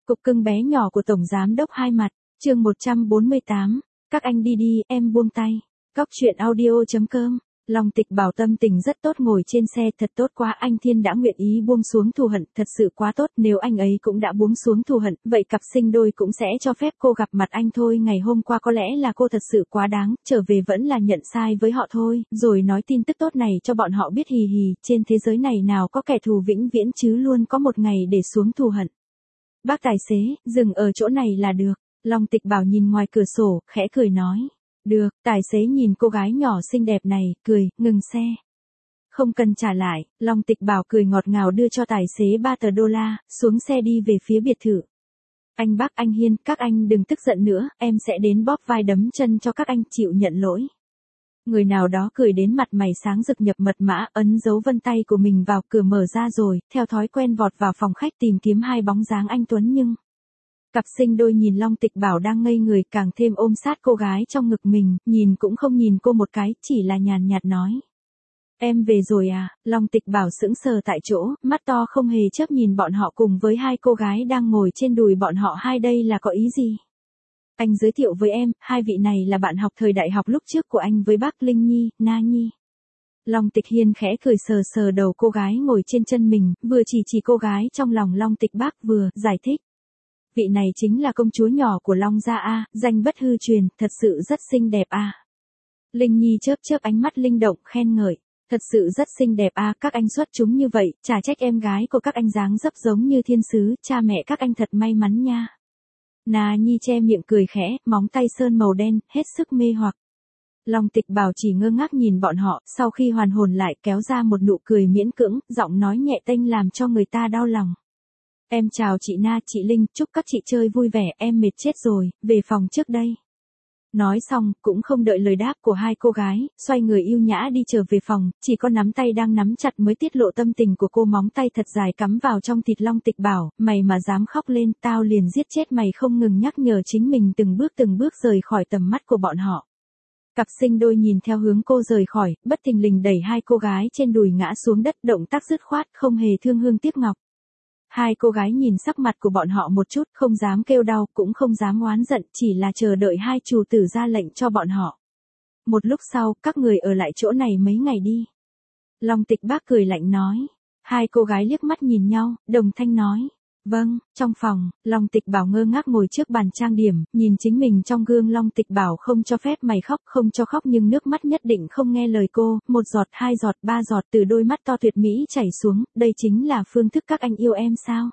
Cục cưng bé nhỏ của Tổng Giám đốc Hai Mặt, chương 148, các anh đi đi, em buông tay. Cóc truyện audio.com. Long Tịch Bảo tâm tình rất tốt ngồi trên xe, thật tốt quá, anh Thiên đã nguyện ý buông xuống thù hận, thật sự quá tốt, nếu anh ấy cũng đã buông xuống thù hận, vậy cặp sinh đôi cũng sẽ cho phép cô gặp mặt anh thôi. Ngày hôm qua có lẽ là cô thật sự quá đáng, trở về vẫn là nhận sai với họ thôi, rồi nói tin tức tốt này cho bọn họ biết. Hì hì, trên thế giới này nào có kẻ thù vĩnh viễn chứ, luôn có một ngày để xuống thù hận. Bác tài xế, dừng ở chỗ này là được. Long Tịch Bảo nhìn ngoài cửa sổ, khẽ cười nói. Được, tài xế nhìn cô gái nhỏ xinh đẹp này, cười, ngừng xe. Không cần trả lại, Long Tịch Bảo cười ngọt ngào đưa cho tài xế 3 tờ đô la, xuống xe đi về phía biệt thự. Anh Bác, anh Hiên, các anh đừng tức giận nữa, em sẽ đến bóp vai đấm chân cho các anh, chịu nhận lỗi. Người nào đó cười đến mặt mày sáng rực, nhập mật mã, ấn dấu vân tay của mình vào, cửa mở ra rồi, theo thói quen vọt vào phòng khách tìm kiếm hai bóng dáng anh Tuấn. Nhưng cặp sinh đôi nhìn Long Tịch Bảo đang ngây người, càng thêm ôm sát cô gái trong ngực mình, nhìn cũng không nhìn cô một cái, chỉ là nhàn nhạt nói. Em về rồi à? Long Tịch Bảo sững sờ tại chỗ, mắt to không hề chớp nhìn bọn họ cùng với hai cô gái đang ngồi trên đùi bọn họ. Hai đây là có ý gì? Anh giới thiệu với em, hai vị này là bạn học thời đại học lúc trước của anh với bác Linh Nhi, Na Nhi. Long Tịch Hiên khẽ cười sờ sờ đầu cô gái ngồi trên chân mình, vừa chỉ cô gái trong lòng Long Tịch Bác vừa giải thích. Vị này chính là công chúa nhỏ của Long gia a, danh bất hư truyền, thật sự rất xinh đẹp a. Linh Nhi chớp chớp ánh mắt linh động, khen ngợi. Thật sự rất xinh đẹp a, các anh xuất chúng như vậy, chả trách em gái của các anh dáng dấp giống như thiên sứ, cha mẹ các anh thật may mắn nha. Na Nhi che miệng cười khẽ, móng tay sơn màu đen, hết sức mê hoặc. Long Tịch Bảo chỉ ngơ ngác nhìn bọn họ, sau khi hoàn hồn lại kéo ra một nụ cười miễn cưỡng, giọng nói nhẹ tênh làm cho người ta đau lòng. Em chào chị Na, chị Linh, chúc các chị chơi vui vẻ, em mệt chết rồi, về phòng trước đây. Nói xong, cũng không đợi lời đáp của hai cô gái, xoay người yêu nhã đi trở về phòng, chỉ có nắm tay đang nắm chặt mới tiết lộ tâm tình của cô, móng tay thật dài cắm vào trong thịt. Long Tịch Bảo, mày mà dám khóc lên, tao liền giết chết mày, không ngừng nhắc nhở chính mình, từng bước rời khỏi tầm mắt của bọn họ. Cặp sinh đôi nhìn theo hướng cô rời khỏi, bất thình lình đẩy hai cô gái trên đùi ngã xuống đất, động tác dứt khoát, không hề thương hương tiếc ngọc. Hai cô gái nhìn sắc mặt của bọn họ một chút, không dám kêu đau, cũng không dám oán giận, chỉ là chờ đợi hai chủ tử ra lệnh cho bọn họ. Một lúc sau, các người ở lại chỗ này mấy ngày đi. Long Tịch Bác cười lạnh nói. Hai cô gái liếc mắt nhìn nhau, đồng thanh nói. Vâng. Trong phòng, Long Tịch Bảo ngơ ngác ngồi trước bàn trang điểm, nhìn chính mình trong gương. Long Tịch Bảo không cho phép mày khóc, không cho khóc, nhưng nước mắt nhất định không nghe lời cô, một giọt, hai giọt, ba giọt từ đôi mắt to tuyệt mỹ chảy xuống, đây chính là phương thức các anh yêu em sao?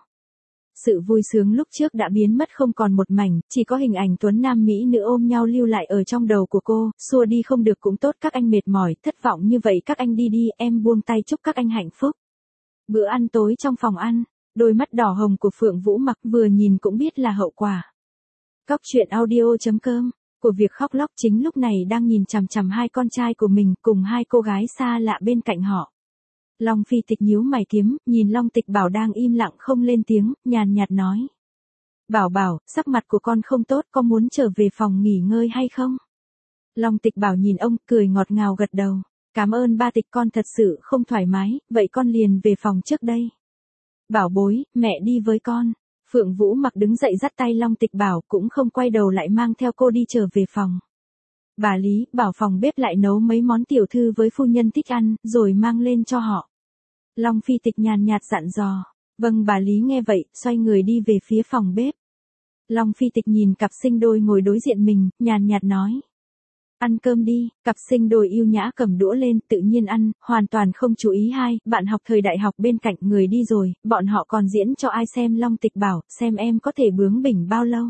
Sự vui sướng lúc trước đã biến mất không còn một mảnh, chỉ có hình ảnh Tuấn nam mỹ nữ ôm nhau lưu lại ở trong đầu của cô, xua đi không được cũng tốt, các anh mệt mỏi, thất vọng như vậy, các anh đi đi, em buông tay, chúc các anh hạnh phúc. Bữa ăn tối trong phòng ăn. Đôi mắt đỏ hồng của Phượng Vũ Mặc vừa nhìn cũng biết là hậu quả. Cóc truyện audio.com, của việc khóc lóc chính lúc này đang nhìn chằm chằm hai con trai của mình cùng hai cô gái xa lạ bên cạnh họ. Long Phi Tịch nhíu mày kiếm, nhìn Long Tịch Bảo đang im lặng không lên tiếng, nhàn nhạt nói. Bảo Bảo, sắc mặt của con không tốt, có muốn trở về phòng nghỉ ngơi hay không? Long Tịch Bảo nhìn ông, cười ngọt ngào gật đầu. Cảm ơn ba Tịch, con thật sự không thoải mái, vậy con liền về phòng trước đây. Bảo bối, mẹ đi với con. Phượng Vũ Mặc đứng dậy dắt tay Long Tịch Bảo, cũng không quay đầu lại mang theo cô đi trở về phòng. Bà Lý, bảo phòng bếp lại nấu mấy món tiểu thư với phu nhân thích ăn, rồi mang lên cho họ. Long Phi Tịch nhàn nhạt dặn dò. Vâng, bà Lý nghe vậy, xoay người đi về phía phòng bếp. Long Phi Tịch nhìn cặp sinh đôi ngồi đối diện mình, nhàn nhạt nói. Ăn cơm đi, cặp sinh đôi yêu nhã cầm đũa lên, tự nhiên ăn, hoàn toàn không chú ý hai bạn học thời đại học bên cạnh. Người đi rồi, bọn họ còn diễn cho ai xem? Long Tịch Bảo, xem em có thể bướng bỉnh bao lâu.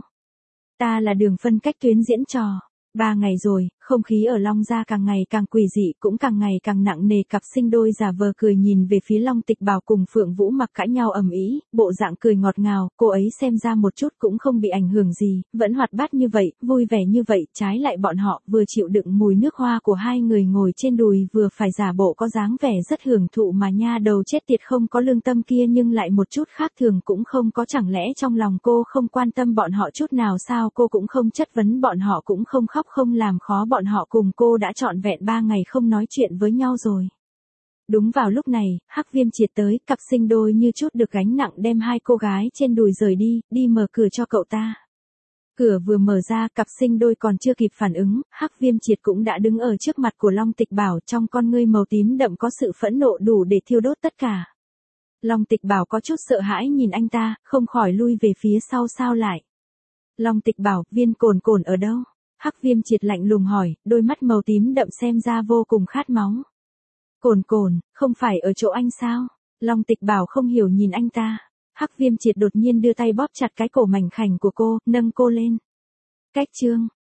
Ta là Đường phân cách tuyến diễn trò. 3 ngày rồi, không khí ở Long gia càng ngày càng quỷ dị, cũng càng ngày càng nặng nề. Cặp sinh đôi giả vờ cười nhìn về phía Long Tịch Bảo cùng Phượng Vũ Mặc cãi nhau ầm ĩ, bộ dạng cười ngọt ngào, cô ấy xem ra một chút cũng không bị ảnh hưởng gì, vẫn hoạt bát như vậy, vui vẻ như vậy. Trái lại bọn họ vừa chịu đựng mùi nước hoa của hai người ngồi trên đùi, vừa phải giả bộ có dáng vẻ rất hưởng thụ mà nha đầu chết tiệt không có lương tâm kia nhưng lại một chút khác thường cũng không có. Chẳng lẽ trong lòng cô không quan tâm bọn họ chút nào sao? Cô cũng không chất vấn bọn họ, cũng không khóc, không làm khó bọn họ, cùng cô đã trọn vẹn 3 ngày không nói chuyện với nhau rồi. Đúng vào lúc này, Hắc Viêm Triệt tới, cặp sinh đôi như chút được gánh nặng đem hai cô gái trên đùi rời đi, đi mở cửa cho cậu ta. Cửa vừa mở ra, cặp sinh đôi còn chưa kịp phản ứng, Hắc Viêm Triệt cũng đã đứng ở trước mặt của Long Tịch Bảo, trong con ngươi màu tím đậm có sự phẫn nộ đủ để thiêu đốt tất cả. Long Tịch Bảo có chút sợ hãi nhìn anh ta, không khỏi lui về phía sau sao lại. Long Tịch Bảo, viên cồn cồn ở đâu? Hắc Viêm Triệt lạnh lùng hỏi, đôi mắt màu tím đậm xem ra vô cùng khát máu. Cồn cồn, không phải ở chỗ anh sao? Long Tịch Bảo không hiểu nhìn anh ta. Hắc Viêm Triệt đột nhiên đưa tay bóp chặt cái cổ mảnh khảnh của cô, nâng cô lên. Cách chương